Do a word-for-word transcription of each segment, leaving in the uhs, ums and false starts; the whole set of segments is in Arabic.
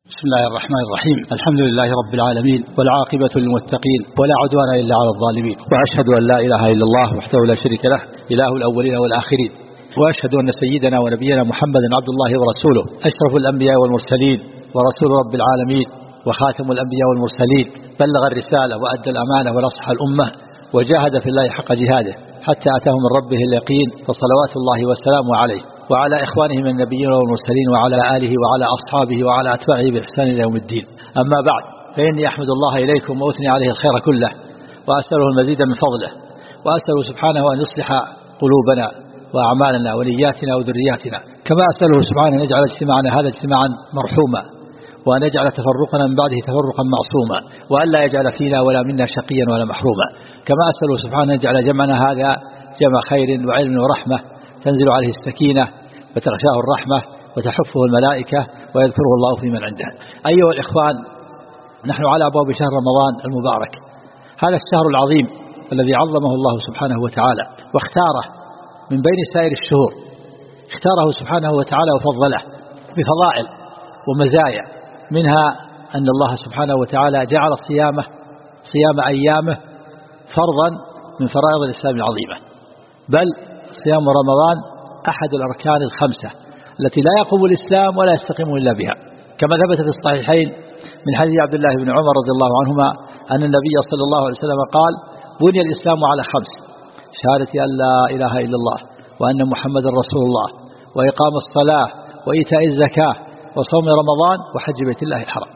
بسم الله الرحمن الرحيم. الحمد لله رب العالمين، والعاقبة للمتقين، ولا عدوان إلا على الظالمين، وأشهد أن لا إله إلا الله وحده لا شريك له، إله الأولين والآخرين، وأشهد أن سيدنا ونبينا محمد عبد الله ورسوله، أشرف الأنبياء والمرسلين، ورسول رب العالمين، وخاتم الأنبياء والمرسلين، بلغ الرسالة وأدى الأمانة ونصح الأمة، وجاهد في الله حق جهاده حتى أتاه من ربه اليقين، فصلوات الله وسلامه عليه وعلى إخوانه من النبيين والمرسلين، وعلى آله وعلى أصحابه وعلى أتباعه بإحسان إلى يوم الدين. أما بعد، فإني أحمد الله إليكم وأثني عليه الخير كله، وأسأله المزيد من فضله، وأسأله سبحانه أن يصلح قلوبنا وأعمالنا ونياتنا وذرياتنا، كما أسأله سبحانه أن يجعل اجتماعنا هذا اجتماعا مرحوما، وأن يجعل تفرقنا من بعده تفرقا معصوما، وأن لا يجعل فينا ولا منا شقيا ولا محروما. كما أسأله سبحانه أن يجعل جمعنا هذا جمع خير وعلم ورحمة تنزل عليه السكينة وتغشاه الرحمة وتحفه الملائكة ويذكره الله في من عنده. أيها الإخوان، نحن على أبواب شهر رمضان المبارك، هذا الشهر العظيم الذي عظمه الله سبحانه وتعالى واختاره من بين سائر الشهور، اختاره سبحانه وتعالى وفضله بفضائل ومزايا، منها أن الله سبحانه وتعالى جعل صيامه صيام أيامه فرضا من فرائض الإسلام العظيمة، بل صيام رمضان أحد الأركان الخمسة التي لا يقوم الإسلام ولا يستقيم إلا بها، كما ثبت في الصحيحين من حديث عبد الله بن عمر رضي الله عنهما أن النبي صلى الله عليه وسلم قال: بني الإسلام على خمس: شهادة أن لا إله إلا الله وأن محمد رسول الله، وإقام الصلاة، وإيتاء الزكاة، وصوم رمضان، وحج بيت الله الحرام.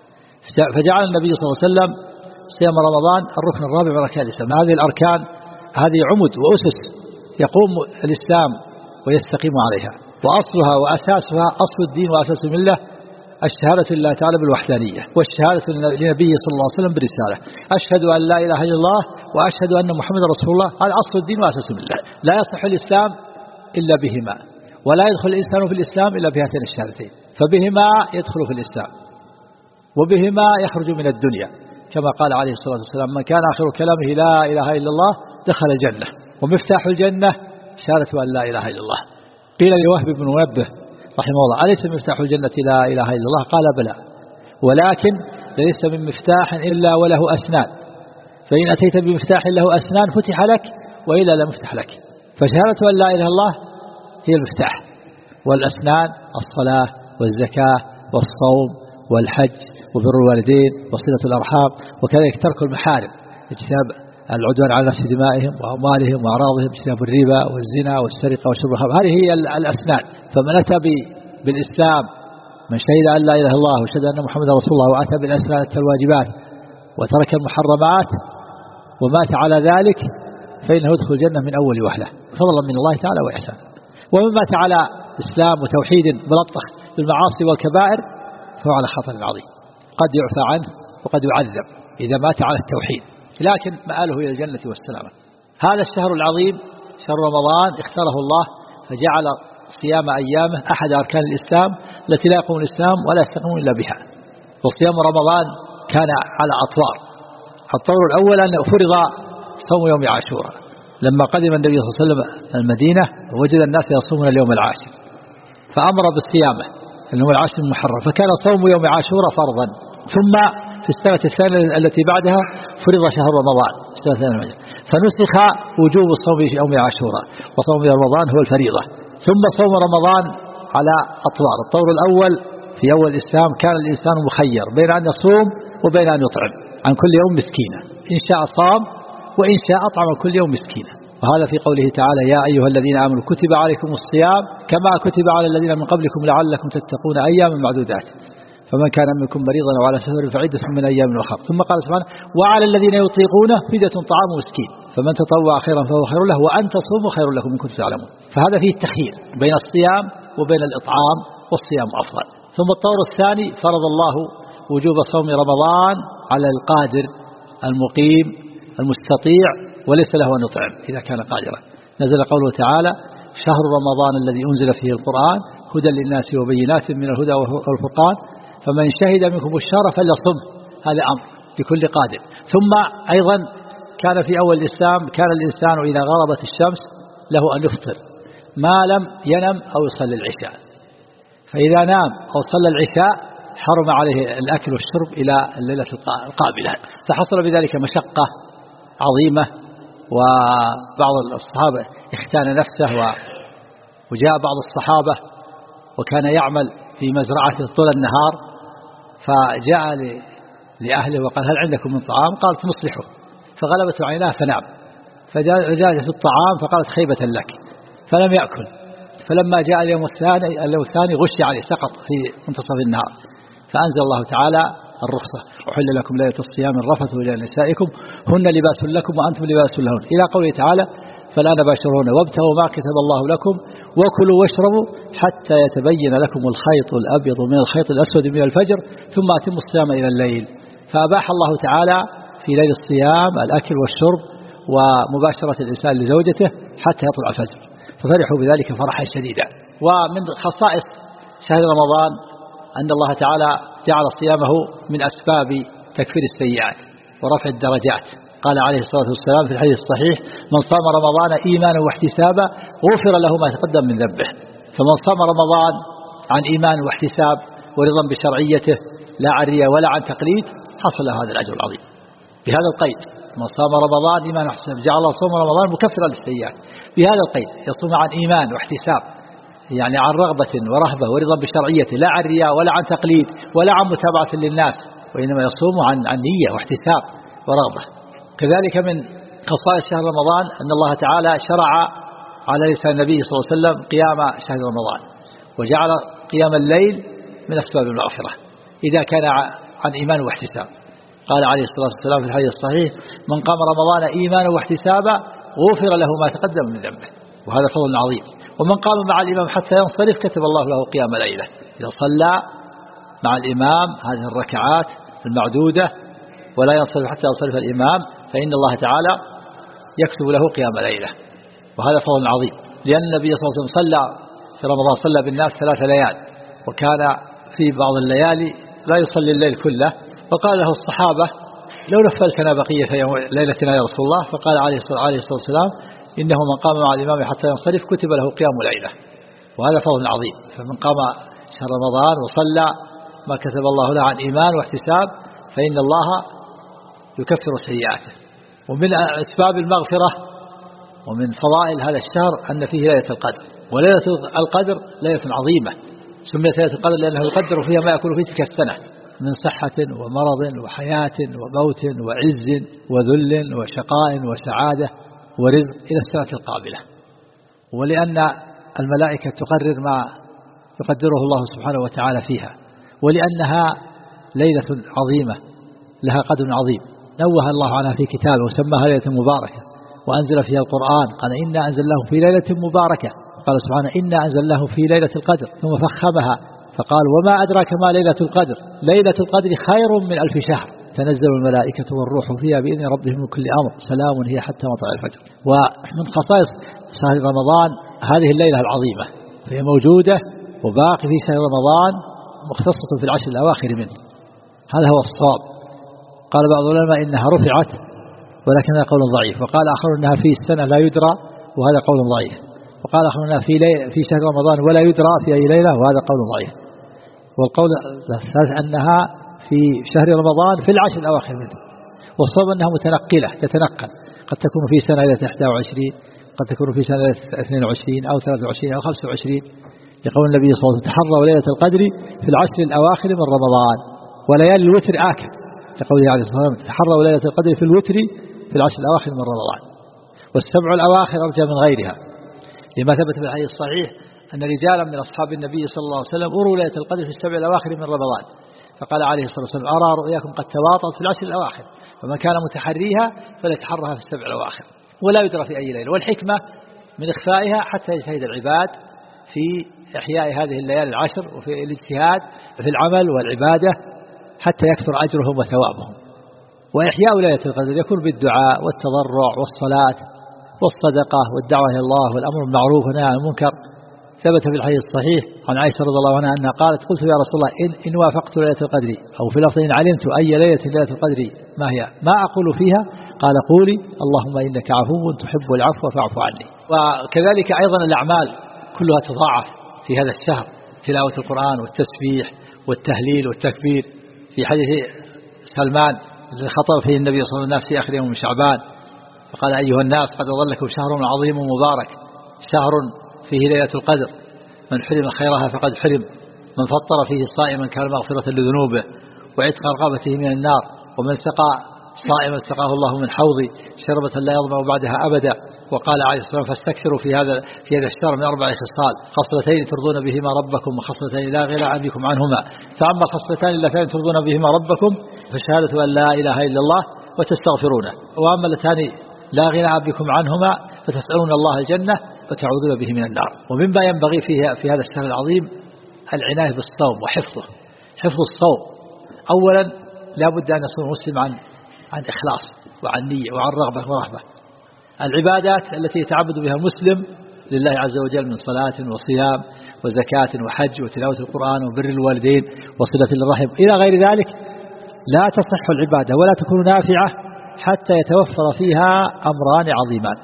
فجعل النبي صلى الله عليه وسلم صيام رمضان الركن الرابع من أركان الإسلام. هذه الأركان هذه عمد وأسس يقوم الإسلام ويستقيم عليها، وأصلها وأساسها أصل الدين وأساس الملة الشهادة لله تعالى بالوحدانية، والشهادة لنبيه صلى الله عليه وسلم بالرسالة. أشهد أن لا إله إلا الله وأشهد أن محمد رسول الله، هذا أصل الدين وأساس الملة. لا يصح الإسلام إلا بهما، ولا يدخل الإنسان في الإسلام إلا بهاتين الشهادتين، فبهما يدخل في الإسلام وبهما يخرج من الدنيا، كما قال عليه الصلاة والسلام: من كان آخر كلامه لا إله إلا الله دخل الجنة. ومفتاح الجنة شهادة أن لا إله إلا الله. قيل لوهب بن منبه رحمه الله: أليس مفتاح الجنة لا إله إلا الله؟ قال: بلى، ولكن ليس من مفتاح إلا وله أسنان، فإن أتيت بمفتاح له أسنان فتح لك، وإلا لم يفتح لك. فشهادة أن لا إله إلا الله هي المفتاح، والأسنان الصلاة والزكاة والصوم والحج وبر الوالدين وصلة الأرحام، وكذلك ترك المحارم، اجتناب العدوان على نفس دمائهم وأموالهم وأعراضهم، اجتناب الربا والزنا والسرقة وشرب الخمر. هذه هي الأسنان. فمن أتى بالإسلام، من شهد أن لا إله إلا الله وشهد أن محمد رسول الله وأتى بالأسنان الواجبات وترك المحرمات ومات على ذلك، فإنه يدخل الجنة من أول وهلة فضلا من الله تعالى وإحسان. ومن مات على إسلام وتوحيد ملطخ بالمعاصي والكبائر فهو على خطر عظيم، قد يعفى عنه وقد يعذب إذا مات على التوحيد، لكن مآله إلى الجنة والسلامة. هذا الشهر العظيم شهر رمضان اختاره الله فجعل صيام أيامه أحد أركان الإسلام التي لا يقوم الإسلام ولا يستقيم إلا بها. وصيام رمضان كان على أطوار. الطور الأول أن فرض صوم يوم عاشوراء، لما قدم النبي صلى الله عليه وسلم المدينة ووجد الناس يصومون اليوم العاشر فأمر بالصيامه اليوم العاشر المحرم، فكان صوم يوم عاشوراء فرضا. ثم في السنة الثانية التي بعدها فرض شهر رمضان فنسخ وجوب صوم يوم عاشوراء، وصوم رمضان هو الفريضة. ثم صوم رمضان على أطوار. الطور الأول في أول الإسلام كان الإنسان مخير بين أن يصوم وبين أن يطعم عن كل يوم مسكينة، إن شاء صام وإن شاء أطعم كل يوم مسكينة. وهذا في قوله تعالى: يا أيها الذين آمنوا كتب عليكم الصيام كما كتب على الذين من قبلكم لعلكم تتقون أياما معدودات، فمن كان منكم مريضا وعلى سفر فعدة من أيام أخرى. ثم قال سبحانه: وعلى الذين يطيقونه فدية طعام مسكين، فمن تطوع خيرا فهو خير له، وأن تصوموا خير لكم إن كنتم تعلمون. فهذا فيه التخيير بين الصيام وبين الإطعام، والصيام أفضل. ثم الطور الثاني فرض الله وجوب صوم رمضان على القادر المقيم المستطيع وليس له أن يطعم إذا كان قادرا. نزل قوله تعالى: شهر رمضان الذي أنزل فيه القرآن هدى للناس وبينات من الهدى والفرقان فمن شهد منكم الشهر فليصم. هذا أمر لكل قادر. ثم أيضا كان في أول الإسلام كان الإنسان إذا غربت الشمس له أن يفطر ما لم ينم أو يصلي العشاء، فإذا نام أو صلى العشاء حرم عليه الأكل والشرب إلى الليلة القابلة، فحصل بذلك مشقة عظيمة. وبعض الصحابة اختان نفسه، وجاء بعض الصحابة وكان يعمل في مزرعة طول النهار، فجاء لأهله وقال هل عندكم من طعام؟ قالت نصلحه، فغلبته عيناه فنام، فجاء في الطعام فقالت خيبة لك، فلم يأكل. فلما جاء اليوم الثاني اليوم الثاني غشي عليه، سقط في منتصف النهار، فأنزل الله تعالى الرخصة: أحل لكم ليلة الصيام الرفث إلى نسائكم هن لباس لكم وأنتم لباس لهن، إلى قوله تعالى: فلا باشرون وابتغوا ما كتب الله لكم وكلوا واشربوا حتى يتبين لكم الخيط الأبيض من الخيط الأسود من الفجر ثم أتموا الصيام إلى الليل. فأباح الله تعالى في ليل الصيام الأكل والشرب ومباشرة الإنسان لزوجته حتى يطلع الفجر، ففرحوا بذلك فرحا شديدا. ومن خصائص شهر رمضان أن الله تعالى جعل صيامه من أسباب تكفير السيئات ورفع الدرجات. قال عليه الصلاة والسلام في الحديث الصحيح: من صام رمضان إيمانا واحتسابا غفر له ما تقدم من ذنبه. فمن صام رمضان عن إيمان واحتساب ورضا بشرعيته لا عن رياء ولا عن تقليد حصل له هذا الأجر العظيم بهذا القيد: من صام رمضان إيمانا واحتسابا جعل الله صوم رمضان مكفرا للسيئات. بهذا القيد يصوم عن إيمان واحتساب، يعني عن رغبة ورهبة ورضا بشرعيته لا عن رياء ولا عن تقليد ولا عن متابعة للناس، وإنما يصوم عن عن نية واحتساب ورغبة. كذلك من خصائص شهر رمضان أن الله تعالى شرع على لسان النبي صلى الله عليه وسلم قيام شهر رمضان، وجعل قيام الليل من أسباب المغفرة إذا كان عن إيمان واحتساب. قال عليه الصلاة والسلام في الحديث الصحيح: من قام رمضان إيمانا واحتسابا غفر له ما تقدم من ذنبه، وهذا فضل عظيم. ومن قام مع الإمام حتى ينصرف كتب الله له قيام ليلة. إذا صلى مع الإمام هذه الركعات المعدودة ولا ينصرف حتى ينصرف الإمام فإن الله تعالى يكتب له قيام ليلة، وهذا فضل عظيم. لأن النبي صلى الله عليه وسلم صلى في رمضان صلى بالناس ثلاث ليال، وكان في بعض الليالي لا يصلي الليل كله، فقال له الصحابة: لو نفلتنا بقية ليلتنا يا رسول الله. فقال عليه الصلاة والسلام: إنه من قام مع الإمام حتى ينصرف كتب له قيام ليلة، وهذا فضل عظيم. فمن قام شهر رمضان وصلى ما كتب الله له عن إيمان واحتساب فإن الله يكفر سيئاته. ومن أسباب المغفرة ومن فضائل هذا الشهر أن فيه ليلة القدر، وليلة القدر ليلة عظيمة، سميت ليلة القدر لأنه يقدر فيها ما يكون في تلك السنة من صحة ومرض وحياة وموت وعز وذل وشقاء وسعادة ورزق إلى السنة القابلة. ولأن الملائكة تقرر ما يقدره الله سبحانه وتعالى فيها، ولأنها ليلة عظيمة لها قدر عظيم نوه الله عنها في كتابه وسماها ليلة مباركة، وأنزل فيها القرآن قال: إنا أنزلناه في ليلة مباركة. قال سبحانه: إنا أنزلناه في ليلة القدر، ثم فخمها فقال: وما أدراك ما ليلة القدر؟ ليلة القدر خير من ألف شهر تنزل الملائكة والروح فيها بإذن ربهم من كل أمر سلام هي حتى مطلع الفجر. ومن خصائص شهر رمضان هذه الليلة العظيمة، هي موجودة وباقي في شهر رمضان مختصة في العشر الأواخر منه، هذا هو الصواب. قال بعض العلماء إنها رفعت ولكنها قول ضعيف، وقال آخر إنها في السنة لا يدرى وهذا قول ضعيف، وقال آخر إنها في, لي... في شهر رمضان ولا يدرى في أي ليلة وهذا قول ضعيف. والقول الثالث أنها في شهر رمضان في العشر الأواخر منه، والصواب أنها متنقلة تتنقل، قد تكون في سنة إلى إحدى وعشرين، قد تكون في سنة اثنين وعشرين أو ثلاثة وعشرين أو خمسة وعشرين، لقول النبي صلى الله عليه وسلم: تحروا ليلة القدر في العشر الأواخر من رمضان وليالي الوتر آكد، لقوله عليه الصلاة والسلام: تحروا ليلة القدر في الوتر في العشر الأواخر من رمضان. والسبع الأواخر أرجى من غيرها، لما ثبت في الحديث الصحيح أن رجالا من أصحاب النبي صلى الله عليه وسلم أروا ليلة القدر في السبع الأواخر من رمضان، فقال عليه الصلاة والسلام: أرى رؤياكم قد تواطت في العشر الأواخر، فمن كان متحريها فليتحرها في السبع الأواخر، ولا يدرى في أي ليلة. والحكمة من إخفائها حتى يجتهد العباد في إحياء هذه الليالي العشر وفي الاجتهاد في العمل والعبادة حتى يكثر أجرهم وثوابهم. وإحياء ليلة القدر يكون بالدعاء والتضرع والصلاة والصدقة والدعوة إلى الله والأمر بالمعروف والنهي عن المنكر. ثبت في الحديث الصحيح عن عائشة رضي الله عنها أنها قالت: قلت يا رسول الله إن, إن وافقت ليلة القدر، أو في لفظ إن علمت أي ليلة ليلة القدر ما هي ما أقول فيها؟ قال: قولي اللهم إنك عفو تحب العفو فاعف عني. وكذلك أيضا الأعمال كلها تضاعف في هذا الشهر، تلاوة القرآن والتسبيح والتهليل والتكبير. في حديث سلمان الذي خطب فيه النبي صلى الله عليه وسلم في آخر يوم من شعبان فقال أيها الناس قد أظلكم شهر عظيم مبارك، شهر فيه ليلة القدر، من حرم خيرها فقد حرم، من فطر فيه صائما كان مغفرة لذنوبه وعتق رقبته من النار، ومن سقى صائما سقاه الله من حوضي شربة لا يظمأ بعدها أبدا. وقال عليه الصلاة والسلام فاستكثروا في هذا في هذا الشهر من أربع خصال، خصلتين ترضون بهما ربكم وخصلتين لا غنى عنكم عنهما. فأما الخصلتان اللتان ترضون بهما ربكم فشهادة أن لا إله إلا الله وتستغفرونه، وأما اللتان لا غنى عنكم عنهما فتسألون الله الجنة وتعوذون به من النار. ومما ينبغي فيه في هذا الشهر العظيم العناية بالصوم وحفظه. حفظ الصوم أولا لا بد أن يصوم المسلم عن عن إخلاص وعن نية وعن رغبة ورهبة. العبادات التي يتعبد بها المسلم لله عز وجل من صلاة وصيام وزكاة وحج وتلاوة القرآن وبر الوالدين وصلة الرحم إلى غير ذلك لا تصح العبادة ولا تكون نافعة حتى يتوفر فيها أمران عظيمان.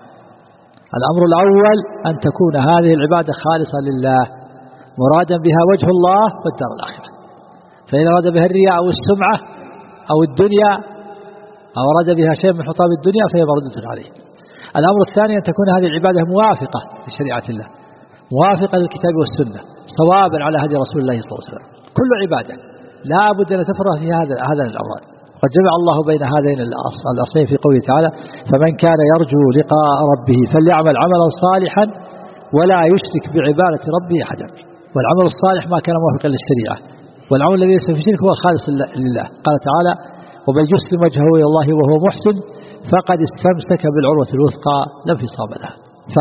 الأمر الأول أن تكون هذه العبادة خالصة لله مرادا بها وجه الله والدار الآخرة، فإن أراد بها الرياء أو السمعة أو الدنيا أو أراد بها شيء من حطام الدنيا فهي مردودة عليه. الأمر الثاني أن تكون هذه العبادة موافقة لشريعة الله، موافقة للكتاب والسنة، صوابا على هدي رسول الله صلى الله عليه وسلم. كل عبادة لا بد أن تفرغ في هذا هذا الأمران. قد جمع الله بين هذين الأصلين في قوله تعالى فمن كان يرجو لقاء ربه فليعمل عملا صالحا ولا يشرك بعبادة ربه أحدا. والعمل الصالح ما كان موافقا للشريعة، والعمل الذي ليس في شرك هو خالص لله. قال تعالى ومن يسلم وجهه إلى الله وهو محسن فقد استمسك بالعروة الوثقى لا انفصام لها.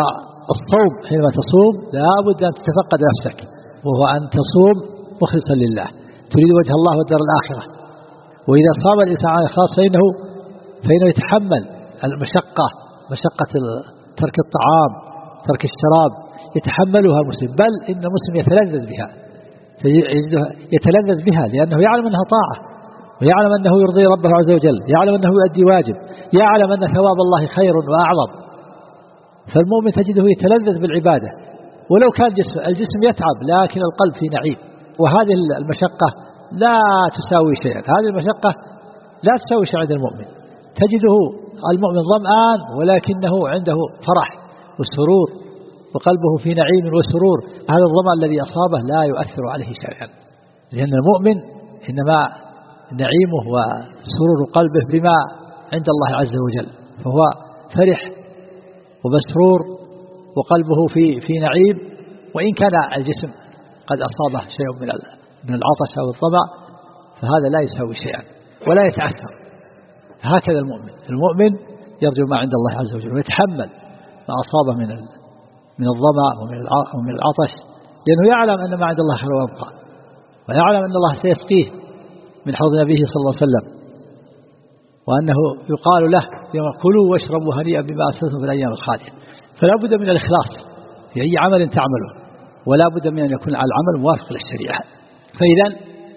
فالصوم حينما تصوم لا بد أن تتفقد نفسك، وهو أن تصوم مخلصا لله تريد وجه الله والدار الآخرة. وإذا صام الإنسان على الإخلاص فإنه فإنه يتحمل المشقة، مشقة ترك الطعام ترك الشراب يتحملها مسلم، بل إن المسلم يتلذذ بها يتلذذ بها لأنه يعلم أنها طاعة ويعلم أنه يرضي ربه عز وجل، يعلم أنه يؤدي واجب، يعلم أن ثواب الله خير وأعظم. فالمؤمن تجده يتلذذ بالعبادة ولو كان جسم الجسم يتعب لكن القلب في نعيم. وهذه المشقة لا تساوي شيئا، هذه المشقة لا تساوي شيئا عند المؤمن. تجده المؤمن ظمآن ولكنه عنده فرح وسرور وقلبه في نعيم وسرور. هذا الظمأ الذي أصابه لا يؤثر عليه شيئا، لأن المؤمن إنما نعيمه وسرور قلبه بما عند الله عز وجل، فهو فرح ومسرور وقلبه في في نعيم، وإن كان الجسم قد أصابه شيء من من العطش أو الظمأ فهذا لا يساوي شيئا ولا يتأثر. هكذا المؤمن المؤمن يرجو ما عند الله عز وجل ويتحمل ما أصابه من من الظمأ ومن العطش، لأنه يعلم أن ما عند الله خير ويبقى، ويعلم أن الله سيسقيه من حوض نبيه صلى الله عليه وسلم، وأنه يقال له يوم كلوا واشربوا هنيئا بما أسلفتم في الأيام الخالية. فلا بد من الإخلاص في أي عمل تعمله، ولا بد من أن يكون العمل موافق للشريعة. فإذا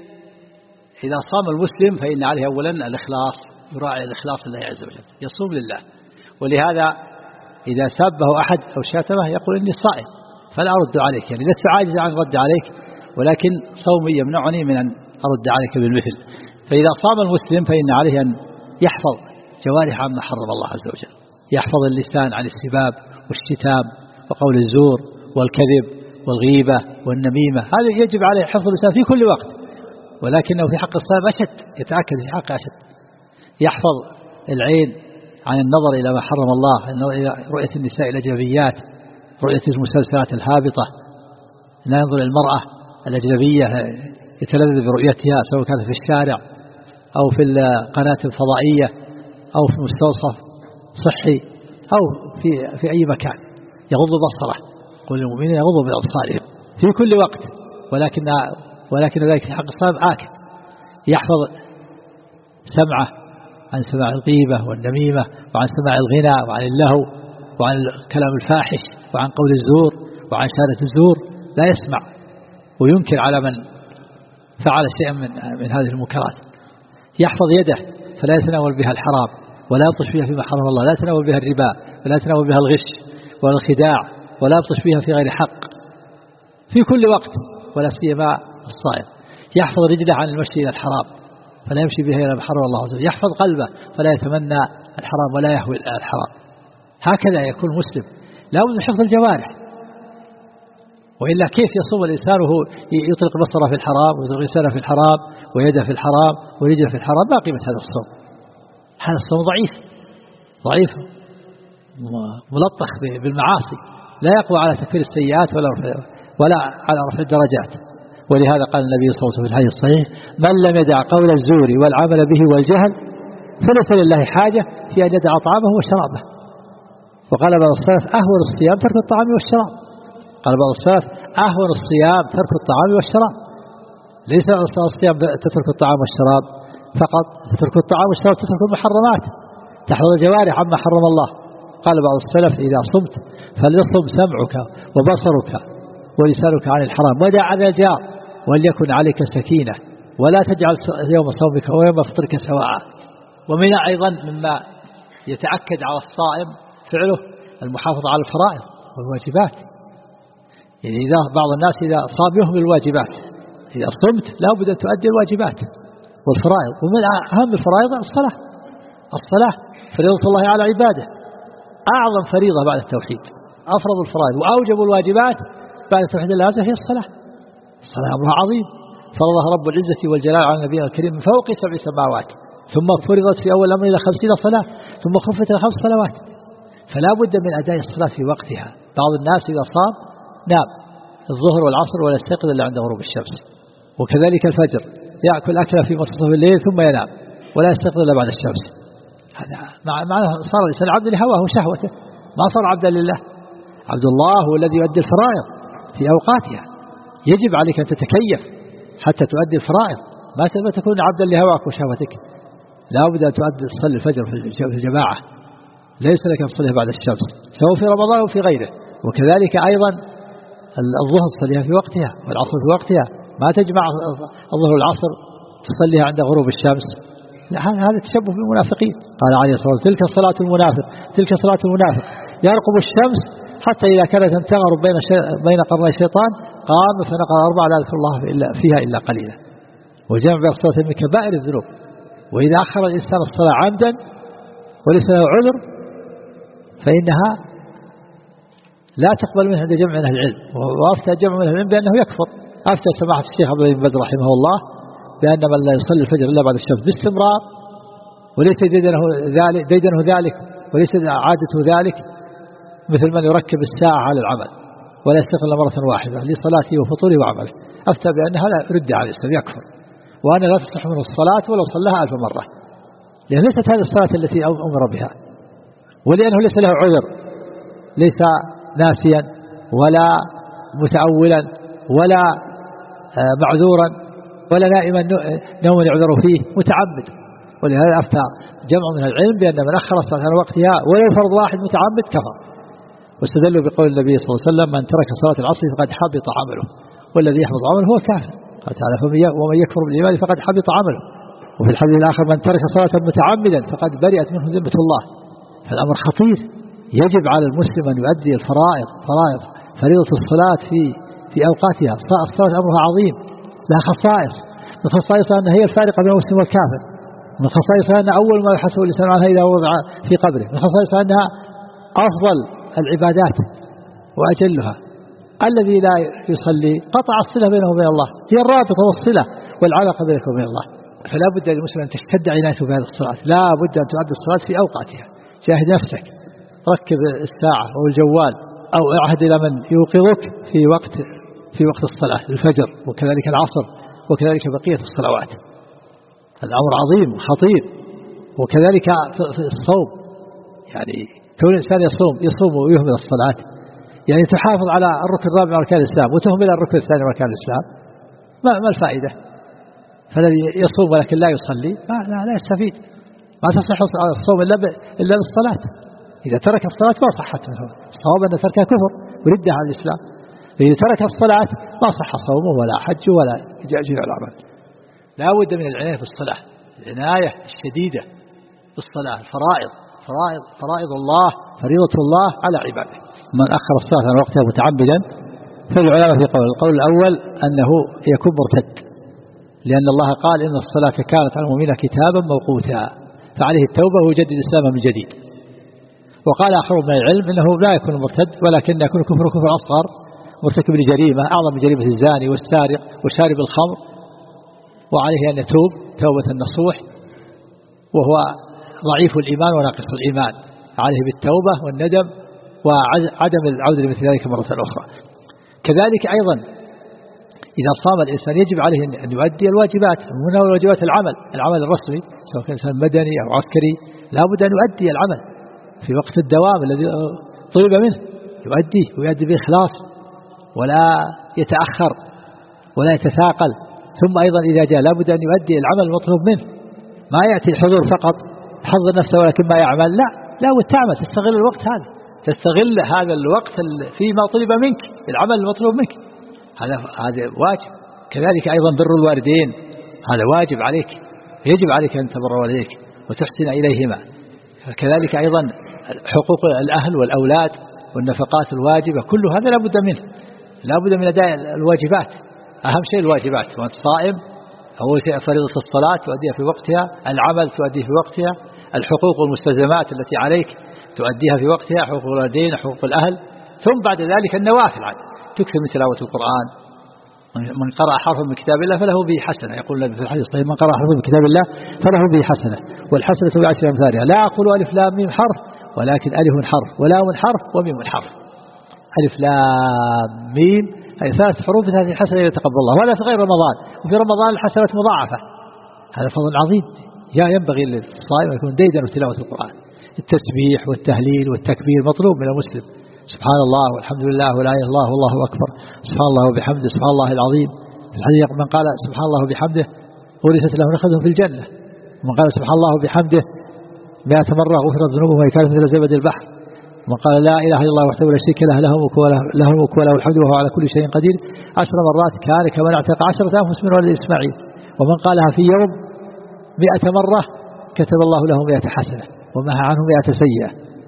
إذا صام المسلم فإن عليه أولا الإخلاص، يراعي الإخلاص لله عز وجل، يصوم لله. ولهذا إذا سبه أحد أو شاتمه يقول إني صائم فلا أرد عليك، يعني لست عاجز عن الرد عليك ولكن صومي يمنعني من أن أرد عليك بالمثل. فإذا صام المسلم فإن عليه أن يحفظ جوارح عما حرم الله عز وجل، يحفظ اللسان عن السباب والشتام وقول الزور والكذب والغيبة والنميمة، هذا يجب عليه حفظ اللسان في كل وقت، ولكنه في حق الصائم أشد، يتأكد في حقه أشد. يحفظ العين عن النظر إلى ما حرم الله، إلى رؤية النساء الأجنبيات، رؤية المسلسلات الهابطة، لا ينظر المرأة الأجنبية يتلذذ برؤيتها سواء كانت في الشارع أو في القناة الفضائية أو في مستوصف صحي أو في في أي مكان. يغض بصره، قل للمؤمنين يغضوا بأبصارهم في كل وقت، ولكن ولكن ذلك في حق الصائم آكل. يحفظ سمعه عن سماع الغيبة والنميمة وعن سماع الغناء وعن اللهو وعن الكلام الفاحش وعن قول الزور وعن شهادة الزور، لا يسمع وينكر على من فعل شيئا من من هذه المنكرات. يحفظ يده فلا يتناول بها الحرام ولا يبطش بها فيما حرم الله، لا يتناول بها الربا ولا يتناول بها الغش ولا الخداع ولا يبطش بها في غير حق في كل وقت، ولا سيما الصائم. يحفظ رجله عن المشي إلى الحرام فلا يمشي بها إلى ما حرم الله عز وجل، يحفظ قلبه فلا يتمنى الحرام ولا يهوي الحرام. هكذا يكون مسلم، لا بد من حفظ الجوارح، وإلا كيف يصوم الإنسان وهو يطلق بصره في الحرام ويطلق لسانه في الحرام ويده في الحرام ورجله في الحرام؟ ما قيمة هذا الصوم؟ هذا الصوم ضعيف ضعيف ملطخ بالمعاصي، لا يقوى على تكفير السيئات ولا ولا على رفع الدرجات. ولهذا قال النبي صلى الله عليه وسلم في الحديث الصحيح: من لم يدع قول الزور والعمل به والجهل فليس لله حاجة في أن يدع طعامه وشرابه. وقال بعض السلف: أهون الصيام ترك الطعام والشراب. قال بعض السلف: أهون الصيام ترك الطعام والشراب. ليس الصيام تترك الطعام والشراب فقط، تترك الطعام والشراب تترك المحرمات، تحفظ الجوارح عما حرم الله. قال بعض السلف: إذا صمت فليصم سمعك وبصرك ولسانك عن الحرام ودع عن الجار وليكن عليك سكينة ولا تجعل يوم صومك ويوم فطرك سواء. ومن أيضا مما يتأكد على الصائم فعله المحافظة على الفرائض والواجبات. يعني إذا بعض الناس إذا صام يهمل الواجبات، إذا صمت لا بد أن تؤدي الواجبات والفرائض. ومن أهم الفرائض الصلاة. الصلاة فريضة الله على عباده، أعظم فريضة بعد التوحيد، أفرض الفرائض وأوجب الواجبات بعد التوحيد اللازم هي الصلاة. الصلاة أمرها عظيم، فرضها رب العزة والجلال على نبينا الكريم من فوق سبع سماوات، ثم فرضت في أول الأمر إلى خمسين صلاة، ثم خفت إلى خمس صلوات. فلا بد من أداء الصلاة في وقتها. بعض الناس إذا صام نام الظهر والعصر ولا يستيقظ إلا عند غروب الشمس. وكذلك الفجر يأكل أكله في منتصف الليل ثم ينام ولا يستيقظ إلا بعد الشمس. هذا معناه صار الإنسان عبد لهواه وشهوته، ما صار عبدا لله. عبد الله هو الذي يؤدي الفرائض في أوقاتها. يجب عليك أن تتكيف حتى تؤدي الفرائض، ما تكون عبدا لهواك وشهوتك. لا بد أن تؤدي تصلي الفجر في الجماعة، ليس لك أن تصليها بعد الشمس سواء في رمضان أو في غيره. وكذلك أيضا الظهر تصليها في وقتها والعصر في وقتها، ما تجمع الظهر والعصر تصليها عند غروب الشمس. هذا تشبه بالمنافقين. قال عليه الصلاة والسلام: تلك صلاة المنافق تلك صلاة المنافق يرقب الشمس حتى إذا كانت تغرب بين بين قرني الشيطان قام فنقر أربعة لا يذكر الله إلا فيها إلا قليلا. وجمع بين الصلاة من كبائر الذنوب. وإذا أخر الإنسان الصلاة عمدا وليس له عذر فإنها لا تقبل منه عند جمع من أهل العلم. وأفتى جمع من أهل العلم بأنه يكفر. أفتى سماحة الشيخ عبد الله بن باز رحمه الله بأن من لا يصلي الفجر إلا بعد الشمس باستمرار وليس ديدنه ذلك ديدنه ذلك وليس عادته ذلك مثل من يركب الساعة على العمل ولا يستقل مرة واحدة لصلاته وفطوره وعمله. أفتى بأن هذا رد على الإسلام يكفر، وأن لا تصح منه الصلاة ولو صلاها ألف مرة، لأن ليست هذه الصلاة التي أمر بها، ولأنه ليس له عذر، ليس ناسيا ولا متأولا ولا معذورا ولا نائما نوما يعذر فيه، متعمد. ولهذا أفتى جمع من العلم بأن من أخر الصلاة عن وقتها ولو فرض واحد متعمد كفر. واستدلوا بقول النبي صلى الله عليه وسلم: من ترك صلاة العصر فقد حبط عمله، والذي يحبط عمله هو كافر. قال تعالى: ومن يكفر بالإيمان فقد حبط عمله. وفي الحديث الآخر: من ترك صلاة متعمدا فقد برئت منه ذمة الله. فالأمر خطير، يجب على المسلم أن يؤدي الفرائض فرائض فريضة الصلاة في في أوقاتها. الصلاة أمرها عظيم، لها خصائص. من خصائصها أنها هي الفارقة بين المسلم والكافر. من خصائصها أنها أول ما يحاسب الإنسان عنها إذا وضع في قبره. من خصائصها أنها أفضل العبادات وأجلها. الذي لا يصلي قطع الصلة بينه وبين الله، هي الرابطة والصلة والعلاقة بينك وبين الله. فلا بد للمسلم أن تشتد عنايته بهذه الصلاة، لا بد أن تؤدي الصلاة في أوقاتها. جاهد نفسك، ركب الساعة أو الجوال أو اعهد إلى من يوقظك في وقت في وقت الصلاة، الفجر وكذلك العصر وكذلك بقية الصلوات. الأمر عظيم خطير. وكذلك في الصوم، يعني كون الإنسان يصوم يصوم ويهمل الصلاة، يعني تحافظ على الركن الرابع من أركان الإسلام وتهمل الركن الثاني من أركان الإسلام، ما ما الفائدة؟ فالذي يصوم ولكن لا يصلي ما لا, لا يستفيد. ما تصح الصوم إلا إلا بالصلاة. إذا ترك الصلاة ما صحت منه. الصواب أن تركها كفر وردة على الإسلام. إذا ترك الصلاة ما صح صومه ولا حج ولا جاء العمل. لا بد من العناية بالصلاة، العناية الشديدة بالصلاة. الفرائض فرائض فرائض الله فريضة الله على عباده. من أخر الصلاة عن وقتها متعمدا فالعلماء في قول القول الأول أنه يكون مرتد، لأن الله قال إن الصلاة كانت على المؤمنين كتابا موقوتا، فعليه التوبة ويجدد الإسلام من جديد. وقال آخر من العلم إنه لا يكون مرتد، ولكن يكون كفر كفر أصغر مرتكب لجريمة أعظم من جريمة الزاني والسارق وشارب الخمر، وعليه أن يتوب توبة النصوح، وهو ضعيف الإيمان وناقص الإيمان، عليه بالتوبة والندم وعدم العودة لمثل ذلك مرة أخرى. كذلك أيضا إذا صام الإنسان يجب عليه أن يؤدي الواجبات، من واجبات العمل العمل الرسمي سواء كان إنسان مدني أو عسكري، لا بد أن يؤدي العمل في وقت الدوام الذي طلب منه، يؤديه ويؤدي بإخلاص ولا يتأخر ولا يتثاقل. ثم أيضا إذا جاء لا بد أن يؤدي العمل المطلوب منه، ما يأتي الحضور فقط حضر نفسه ولكن ما يعمل، لا لا وتعمل تستغل الوقت هذا، تستغل هذا الوقت فيما طلب منك العمل المطلوب منك، هذا هذا واجب. كذلك أيضا بر الوالدين هذا واجب عليك، يجب عليك أن تبر والديك وتحسن إليهما. كذلك أيضا حقوق الأهل والأولاد والنفقات الواجبة، كل هذا لا بد منه، لا بد من أداء الواجبات. أهم شيء الواجبات، وأنت صائم أول شيء فريضة الصلاة تؤديها في وقتها، العمل تؤديه في وقتها، الحقوق والمستلزمات التي عليك تؤديها في وقتها، حقوق الوالدين حقوق الأهل، ثم بعد ذلك النوافل عاد تكثر من تلاوة القرآن. من قرأ حرفا من كتاب الله فله به حسنة، يقول النبي في الحديث الصحيح من قرأ حرفا من كتاب الله فله به حسنة، والحسنة بعشر أمثالها. لا أقول ألف لام ميم حرف، ولكن ألف حرف ولام حرف وميم حرف. ألف لام ميم هي ثلاث حروف هذه الحسنة يتقبل الله، وهذا في غير رمضان، وفي رمضان الحسنات مضاعفة. هذا فضل عظيم، يا ينبغي للصائم أن يكون ديدا وتلاوة القرآن. التسبيح والتهليل والتكبير مطلوب من المسلم، سبحان الله والحمد لله ولا إله إلا الله والله أكبر، سبحان الله وبحمده سبحان الله العظيم. في الحديث من قال سبحان الله وبحمده ورثت له نخلة في الجنة، ومن قال سبحان الله وبحمده مئة مرة غفرت ذنوبه وهي كانت مثل زبد البحر، ومن قال لا إله إلا الله وحده لا شريك له له الملك وله الملك وله الحمد وهو على كل شيء قدير عشر مرات كان كمن اعتق عشرة أنفس من ولد إسماعيل، ومن قالها في يوم مئة مرة كتب الله له مئة حسنة ومحى عنه مئة سيئة،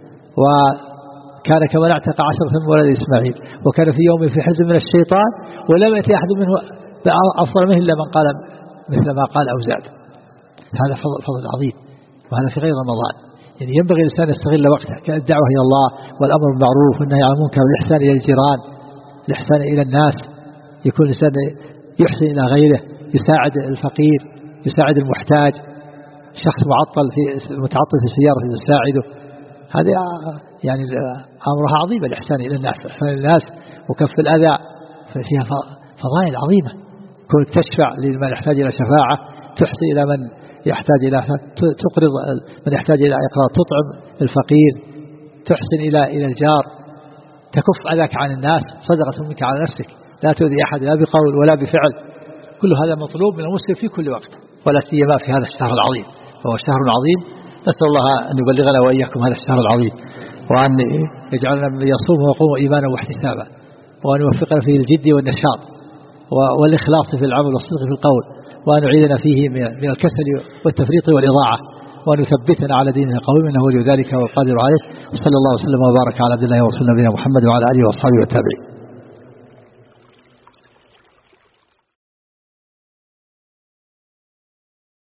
وكان كمن اعتق عشرة من ولد إسماعيل، وكان في يوم في حزب من الشيطان ولم يأتي أحد منه أفضل منه إلا من قال مثل ما قال أو زاد. هذا فضل, فضل عظيم، وهذا في غير رمضان. يعني ينبغي الإنسان يستغل وقته كالدعوة إلى الله والأمر بالمعروف والنهي عن المنكر والإحسان إلى الجيران، الإحسان إلى الناس، يكون الإنسان يحسن إلى غيره، يساعد الفقير، يساعد المحتاج، شخص معطل في متعطل في سيارة يساعده، هذا يعني أمرها عظيم الإحسان إلى الناس، إحسان إلى الناس وكف الأذى، فيها فضائل عظيمة. كونك تشفع لمن يحتاج إلى شفاعة، تحسن إلى من يحتاج إلى تقرض من يحتاج إلى إقراض، تطعم الفقير، تحسن إلى إلى الجار، تكف أذاك عن الناس، صدقة منك على نفسك، لا تؤذي أحد لا بقول ولا بفعل. كل هذا مطلوب من المسلم في كل وقت، ولا سيما في هذا الشهر العظيم، فهو شهر عظيم. نسأل الله أن يبلغنا وإياكم هذا الشهر العظيم، وأن يجعلنا من يصوم ويقوم إيمانا واحتسابا، وأن يوفقنا فيه الجد والنشاط والإخلاص في العمل والصدق في القول، وأن يعيدنا فيه من الكسل والتفريط والإضاعة، وأن يثبتنا على دينه القويم إنه ولي ذلك والقادر عليه. وصلى الله وسلم وبارك على عبد الله ورسول نبينا محمد وعلى آله وأصحابه والتابعين.